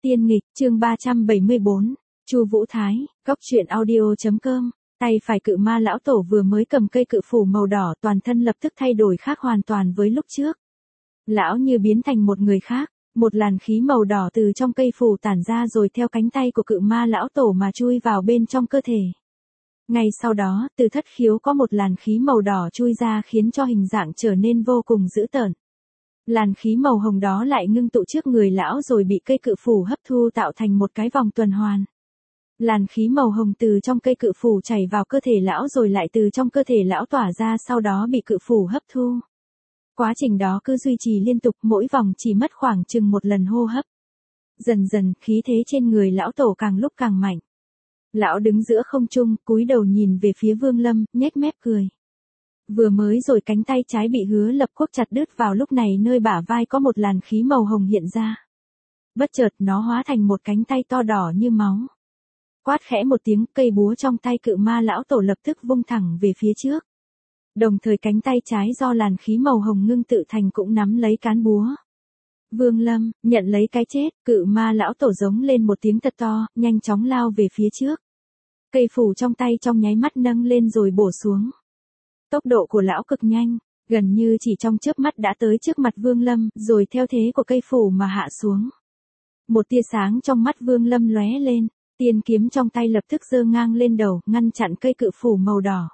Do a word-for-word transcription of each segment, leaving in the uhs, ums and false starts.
Tiên nghịch, chương ba trăm bảy mươi bốn, Chu Vũ Thái, góc truyện audio chấm com. Tay phải cự ma lão tổ vừa mới cầm cây cự phủ màu đỏ, toàn thân lập tức thay đổi khác hoàn toàn với lúc trước. Lão như biến thành một người khác, một làn khí màu đỏ từ trong cây phủ tản ra rồi theo cánh tay của cự ma lão tổ mà chui vào bên trong cơ thể. Ngay sau đó, từ thất khiếu có một làn khí màu đỏ chui ra khiến cho hình dạng trở nên vô cùng dữ tợn. Làn khí màu hồng đó lại ngưng tụ trước người lão rồi bị cây cự phủ hấp thu tạo thành một cái vòng tuần hoàn. Làn khí màu hồng từ trong cây cự phủ chảy vào cơ thể lão rồi lại từ trong cơ thể lão tỏa ra, sau đó bị cự phủ hấp thu. Quá trình đó cứ duy trì liên tục, mỗi vòng chỉ mất khoảng chừng một lần hô hấp. Dần dần, khí thế trên người lão tổ càng lúc càng mạnh. Lão đứng giữa không trung, cúi đầu nhìn về phía Vương Lâm, nhếch mép cười. Vừa mới rồi cánh tay trái bị Hứa Lập Quốc chặt đứt, vào lúc này nơi bả vai có một làn khí màu hồng hiện ra. Bất chợt nó hóa thành một cánh tay to đỏ như máu. Quát khẽ một tiếng, cây búa trong tay cự ma lão tổ lập tức vung thẳng về phía trước. Đồng thời cánh tay trái do làn khí màu hồng ngưng tự thành cũng nắm lấy cán búa. Vương Lâm, nhận lấy cái chết, cự ma lão tổ giống lên một tiếng thật to, nhanh chóng lao về phía trước. Cây phủ trong tay trong nháy mắt nâng lên rồi bổ xuống. Tốc độ của lão cực nhanh, gần như chỉ trong chớp mắt đã tới trước mặt Vương Lâm, rồi theo thế của cây phủ mà hạ xuống. Một tia sáng trong mắt Vương Lâm lóe lên, tiên kiếm trong tay lập tức giơ ngang lên đầu, ngăn chặn cây cự phủ màu đỏ.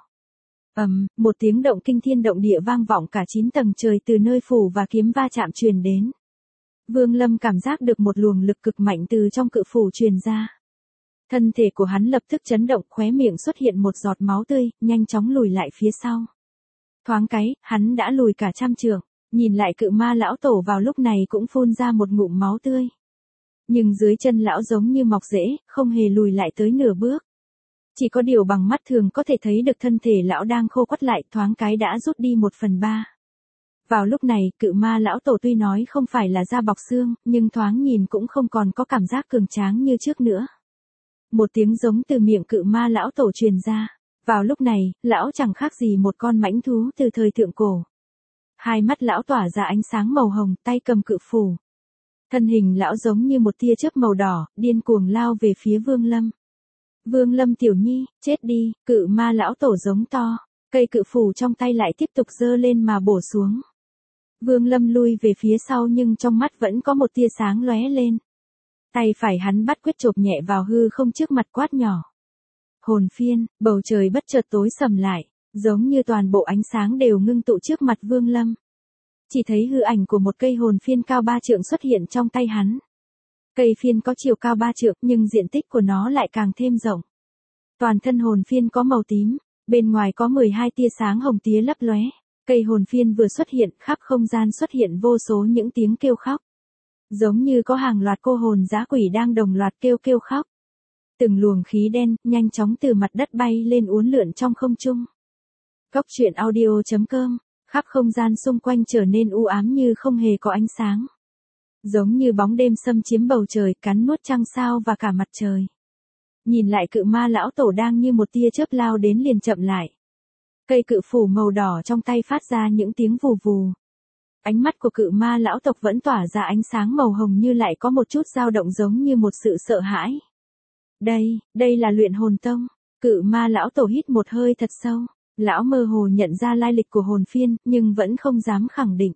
Ầm, um, một tiếng động kinh thiên động địa vang vọng cả chín tầng trời từ nơi phủ và kiếm va chạm truyền đến. Vương Lâm cảm giác được một luồng lực cực mạnh từ trong cự phủ truyền ra. Thân thể của hắn lập tức chấn động, khóe miệng xuất hiện một giọt máu tươi, nhanh chóng lùi lại phía sau. Thoáng cái, hắn đã lùi cả trăm trượng, nhìn lại cự ma lão tổ vào lúc này cũng phun ra một ngụm máu tươi. Nhưng dưới chân lão giống như mọc rễ, không hề lùi lại tới nửa bước. Chỉ có điều bằng mắt thường có thể thấy được thân thể lão đang khô quắt lại, thoáng cái đã rút đi một phần ba. Vào lúc này, cự ma lão tổ tuy nói không phải là da bọc xương, nhưng thoáng nhìn cũng không còn có cảm giác cường tráng như trước nữa. Một tiếng giống từ miệng cự ma lão tổ truyền ra. Vào lúc này, lão chẳng khác gì một con mãnh thú từ thời thượng cổ. Hai mắt lão tỏa ra ánh sáng màu hồng, tay cầm cự phủ. Thân hình lão giống như một tia chớp màu đỏ, điên cuồng lao về phía Vương Lâm. Vương Lâm tiểu nhi, chết đi, cự ma lão tổ giống to. Cây cự phủ trong tay lại tiếp tục giơ lên mà bổ xuống. Vương Lâm lui về phía sau nhưng trong mắt vẫn có một tia sáng lóe lên. Tay phải hắn bắt quyết chộp nhẹ vào hư không trước mặt quát nhỏ. Hồn phiên, bầu trời bất chợt tối sầm lại, giống như toàn bộ ánh sáng đều ngưng tụ trước mặt Vương Lâm. Chỉ thấy hư ảnh của một cây hồn phiên cao ba trượng xuất hiện trong tay hắn. Cây phiên có chiều cao ba trượng nhưng diện tích của nó lại càng thêm rộng. Toàn thân hồn phiên có màu tím, bên ngoài có mười hai tia sáng hồng tía lấp lóe. Cây hồn phiên vừa xuất hiện, khắp không gian xuất hiện vô số những tiếng kêu khóc. Giống như có hàng loạt cô hồn dã quỷ đang đồng loạt kêu kêu khóc. Từng luồng khí đen, nhanh chóng từ mặt đất bay lên uốn lượn trong không trung. Góc truyện audio chấm com, khắp không gian xung quanh trở nên u ám như không hề có ánh sáng. Giống như bóng đêm xâm chiếm bầu trời, cắn nuốt trăng sao và cả mặt trời. Nhìn lại cự ma lão tổ đang như một tia chớp lao đến liền chậm lại. Cây cự phủ màu đỏ trong tay phát ra những tiếng vù vù. Ánh mắt của cự ma lão tộc vẫn tỏa ra ánh sáng màu hồng như lại có một chút dao động giống như một sự sợ hãi. Đây, đây là luyện hồn tông. Cự ma lão tổ hít một hơi thật sâu. Lão mơ hồ nhận ra lai lịch của hồn phiên, nhưng vẫn không dám khẳng định.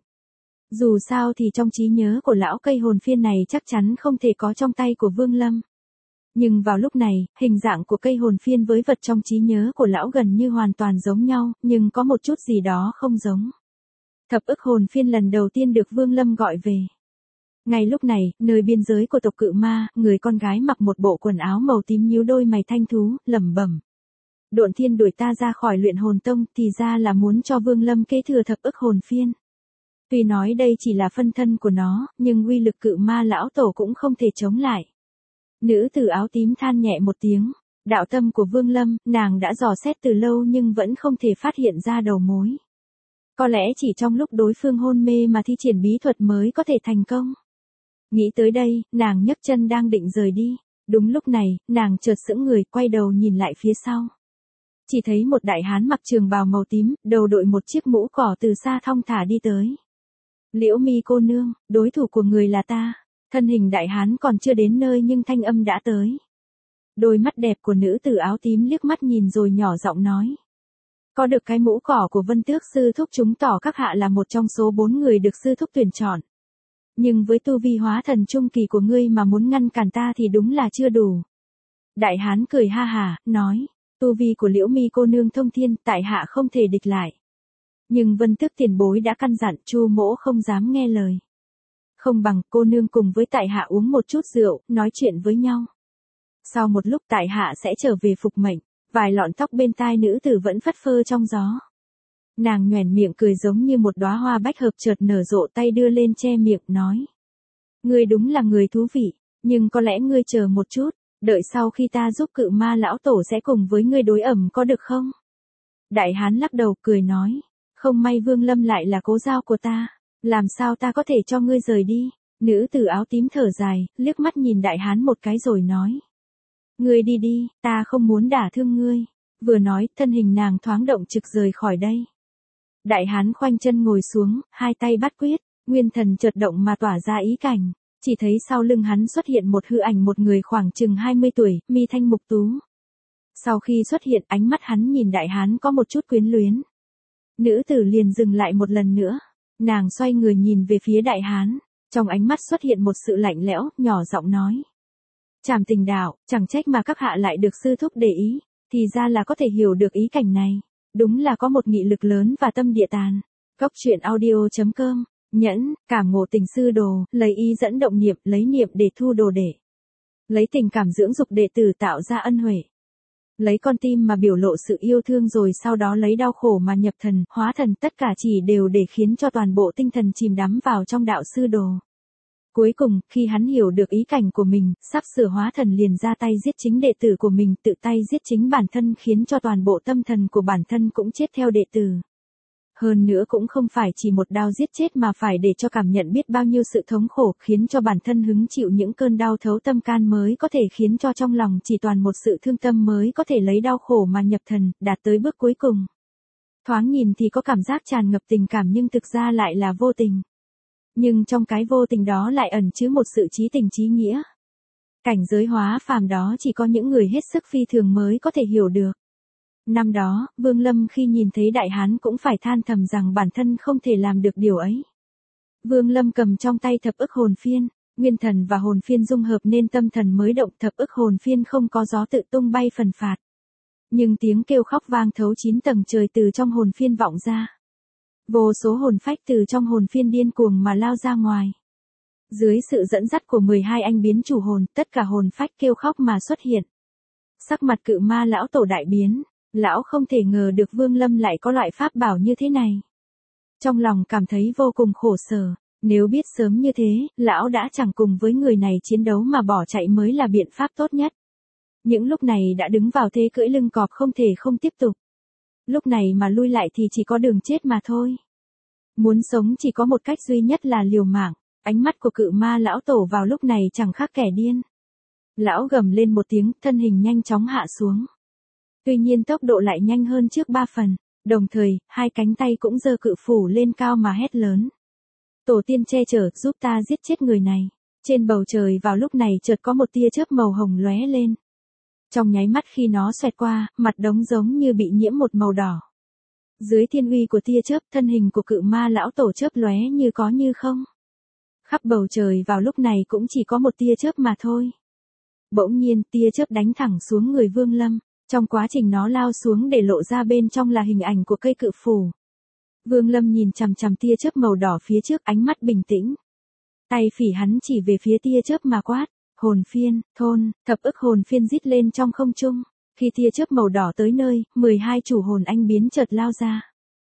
Dù sao thì trong trí nhớ của lão cây hồn phiên này chắc chắn không thể có trong tay của Vương Lâm. Nhưng vào lúc này, hình dạng của cây hồn phiên với vật trong trí nhớ của lão gần như hoàn toàn giống nhau, nhưng có một chút gì đó không giống. Thập ức hồn phiên lần đầu tiên được Vương Lâm gọi về. Ngay lúc này, nơi biên giới của tộc cự ma, người con gái mặc một bộ quần áo màu tím nhíu đôi mày thanh thú, lẩm bẩm. Độn Thiên đuổi ta ra khỏi luyện hồn tông thì ra là muốn cho Vương Lâm kế thừa thập ức hồn phiên. Tuy nói đây chỉ là phân thân của nó, nhưng uy lực cự ma lão tổ cũng không thể chống lại. Nữ tử áo tím than nhẹ một tiếng. Đạo tâm của Vương Lâm, nàng đã dò xét từ lâu nhưng vẫn không thể phát hiện ra đầu mối. Có lẽ chỉ trong lúc đối phương hôn mê mà thi triển bí thuật mới có thể thành công. Nghĩ tới đây, nàng nhấc chân đang định rời đi. Đúng lúc này, nàng chợt sững người, quay đầu nhìn lại phía sau. Chỉ thấy một đại hán mặc trường bào màu tím, đầu đội một chiếc mũ cỏ từ xa thong thả đi tới. Liễu Mi cô nương, đối thủ của người là ta. Thân hình đại hán còn chưa đến nơi nhưng thanh âm đã tới. Đôi mắt đẹp của nữ tử áo tím liếc mắt nhìn rồi nhỏ giọng nói. Có được cái mũ cỏ của Vân Tước sư thúc chứng tỏ các hạ là một trong số bốn người được sư thúc tuyển chọn. Nhưng với tu vi hóa thần trung kỳ của ngươi mà muốn ngăn cản ta thì đúng là chưa đủ. Đại hán cười ha hả, nói, tu vi của Liễu Mi cô nương thông thiên, tại hạ không thể địch lại. Nhưng Vân Tước tiền bối đã căn dặn, Chu mỗ không dám nghe lời. Không bằng cô nương cùng với tại hạ uống một chút rượu, nói chuyện với nhau. Sau một lúc tại hạ sẽ trở về phục mệnh, vài lọn tóc bên tai nữ tử vẫn phất phơ trong gió. Nàng nhoẻn miệng cười giống như một đóa hoa bách hợp chợt nở rộ, tay đưa lên che miệng, nói. Ngươi đúng là người thú vị, nhưng có lẽ ngươi chờ một chút, đợi sau khi ta giúp Cự Ma lão tổ sẽ cùng với ngươi đối ẩm có được không? Đại hán lắc đầu cười nói, không may Vương Lâm lại là cố giao của ta, làm sao ta có thể cho ngươi rời đi? Nữ tử áo tím thở dài, liếc mắt nhìn đại hán một cái rồi nói. Ngươi đi đi, ta không muốn đả thương ngươi. Vừa nói, thân hình nàng thoáng động trực rời khỏi đây. Đại hán khoanh chân ngồi xuống, hai tay bắt quyết, nguyên thần chợt động mà tỏa ra ý cảnh. Chỉ thấy sau lưng hắn xuất hiện một hư ảnh một người khoảng chừng hai mươi tuổi, mi thanh mục tú. Sau khi xuất hiện, ánh mắt hắn nhìn đại hán có một chút quyến luyến. Nữ tử liền dừng lại một lần nữa. Nàng xoay người nhìn về phía đại hán. Trong ánh mắt xuất hiện một sự lạnh lẽo, nhỏ giọng nói. Trảm tình đạo, chẳng trách mà các hạ lại được sư thúc để ý, thì ra là có thể hiểu được ý cảnh này. Đúng là có một nghị lực lớn và tâm địa tàn. Cốc truyện audio chấm com, nhẫn, cảm ngộ tình sư đồ, lấy ý dẫn động niệm, lấy niệm để thu đồ đệ. Lấy tình cảm dưỡng dục đệ tử tạo ra ân huệ. Lấy con tim mà biểu lộ sự yêu thương rồi sau đó lấy đau khổ mà nhập thần, hóa thần, tất cả chỉ đều để khiến cho toàn bộ tinh thần chìm đắm vào trong đạo sư đồ. Cuối cùng, khi hắn hiểu được ý cảnh của mình, sắp sửa hóa thần liền ra tay giết chính đệ tử của mình, tự tay giết chính bản thân khiến cho toàn bộ tâm thần của bản thân cũng chết theo đệ tử. Hơn nữa cũng không phải chỉ một đao giết chết mà phải để cho cảm nhận biết bao nhiêu sự thống khổ, khiến cho bản thân hứng chịu những cơn đau thấu tâm can mới có thể khiến cho trong lòng chỉ toàn một sự thương tâm mới có thể lấy đau khổ mà nhập thần, đạt tới bước cuối cùng. Thoáng nhìn thì có cảm giác tràn ngập tình cảm nhưng thực ra lại là vô tình. Nhưng trong cái vô tình đó lại ẩn chứa một sự chí tình chí nghĩa. Cảnh giới hóa phàm đó chỉ có những người hết sức phi thường mới có thể hiểu được. Năm đó, Vương Lâm khi nhìn thấy đại hán cũng phải than thầm rằng bản thân không thể làm được điều ấy. Vương Lâm cầm trong tay thập ức hồn phiên, nguyên thần và hồn phiên dung hợp nên tâm thần mới động, thập ức hồn phiên không có gió tự tung bay phần phạt. Nhưng tiếng kêu khóc vang thấu chín tầng trời từ trong hồn phiên vọng ra. Vô số hồn phách từ trong hồn phiên điên cuồng mà lao ra ngoài. Dưới sự dẫn dắt của mười hai anh biến chủ hồn, tất cả hồn phách kêu khóc mà xuất hiện. Sắc mặt Cự Ma lão tổ đại biến, lão không thể ngờ được Vương Lâm lại có loại pháp bảo như thế này. Trong lòng cảm thấy vô cùng khổ sở, nếu biết sớm như thế, lão đã chẳng cùng với người này chiến đấu mà bỏ chạy mới là biện pháp tốt nhất. Những lúc này đã đứng vào thế cưỡi lưng cọp không thể không tiếp tục. Lúc này mà lui lại thì chỉ có đường chết mà thôi. Muốn sống chỉ có một cách duy nhất là liều mạng. Ánh mắt của Cự Ma lão tổ vào lúc này chẳng khác kẻ điên. Lão gầm lên một tiếng, thân hình nhanh chóng hạ xuống. Tuy nhiên tốc độ lại nhanh hơn trước ba phần. Đồng thời, hai cánh tay cũng giơ cự phủ lên cao mà hét lớn. Tổ tiên che chở, giúp ta giết chết người này. Trên bầu trời vào lúc này chợt có một tia chớp màu hồng lóe lên. Trong nháy mắt khi nó xoẹt qua, mặt đống giống như bị nhiễm một màu đỏ. Dưới thiên uy của tia chớp, thân hình của Cự Ma lão tổ chớp lóe như có như không. Khắp bầu trời vào lúc này cũng chỉ có một tia chớp mà thôi. Bỗng nhiên, tia chớp đánh thẳng xuống người Vương Lâm, trong quá trình nó lao xuống để lộ ra bên trong là hình ảnh của cây cự phủ. Vương Lâm nhìn chằm chằm tia chớp màu đỏ phía trước, ánh mắt bình tĩnh. Tay phỉ hắn chỉ về phía tia chớp mà quát. Hồn phiên, thôn, thập ức hồn phiên rít lên trong không trung. Khi tia chớp màu đỏ tới nơi, mười hai chủ hồn anh biến chợt lao ra.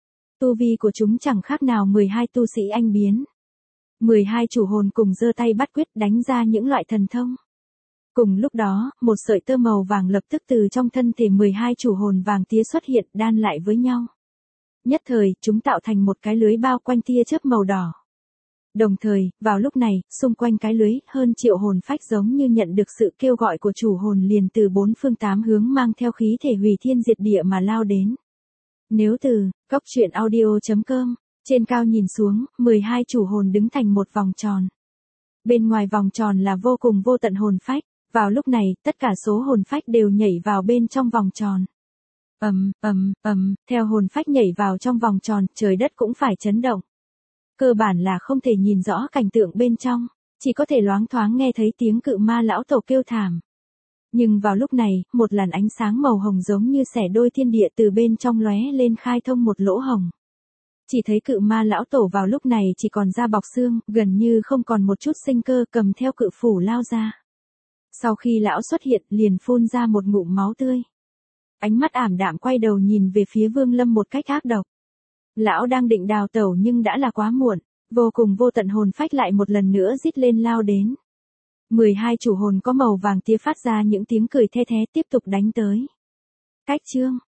Tu vi của chúng chẳng khác nào mười hai tu sĩ anh biến. mười hai chủ hồn cùng giơ tay bắt quyết đánh ra những loại thần thông. Cùng lúc đó, một sợi tơ màu vàng lập tức từ trong thân thể mười hai chủ hồn vàng tía xuất hiện đan lại với nhau. Nhất thời, chúng tạo thành một cái lưới bao quanh tia chớp màu đỏ. Đồng thời, vào lúc này, xung quanh cái lưới, hơn triệu hồn phách giống như nhận được sự kêu gọi của chủ hồn liền từ bốn phương tám hướng mang theo khí thể hủy thiên diệt địa mà lao đến. Nếu từ, cốc truyện audio chấm com, trên cao nhìn xuống, mười hai chủ hồn đứng thành một vòng tròn. Bên ngoài vòng tròn là vô cùng vô tận hồn phách, vào lúc này, tất cả số hồn phách đều nhảy vào bên trong vòng tròn. Ầm, ầm, ầm, theo hồn phách nhảy vào trong vòng tròn, trời đất cũng phải chấn động. Cơ bản là không thể nhìn rõ cảnh tượng bên trong, chỉ có thể loáng thoáng nghe thấy tiếng cự ma lão tổ kêu thảm. Nhưng vào lúc này, một làn ánh sáng màu hồng giống như xẻ đôi thiên địa từ bên trong lóe lên khai thông một lỗ hồng. Chỉ thấy cự ma lão tổ vào lúc này chỉ còn da bọc xương, gần như không còn một chút sinh cơ, cầm theo cự phủ lao ra. Sau khi lão xuất hiện, liền phun ra một ngụm máu tươi. Ánh mắt ảm đạm quay đầu nhìn về phía Vương Lâm một cách ác độc. Lão đang định đào tẩu nhưng đã là quá muộn, vô cùng vô tận hồn phách lại một lần nữa rít lên lao đến. mười hai chủ hồn có màu vàng tía phát ra những tiếng cười the thé tiếp tục đánh tới. Cách chương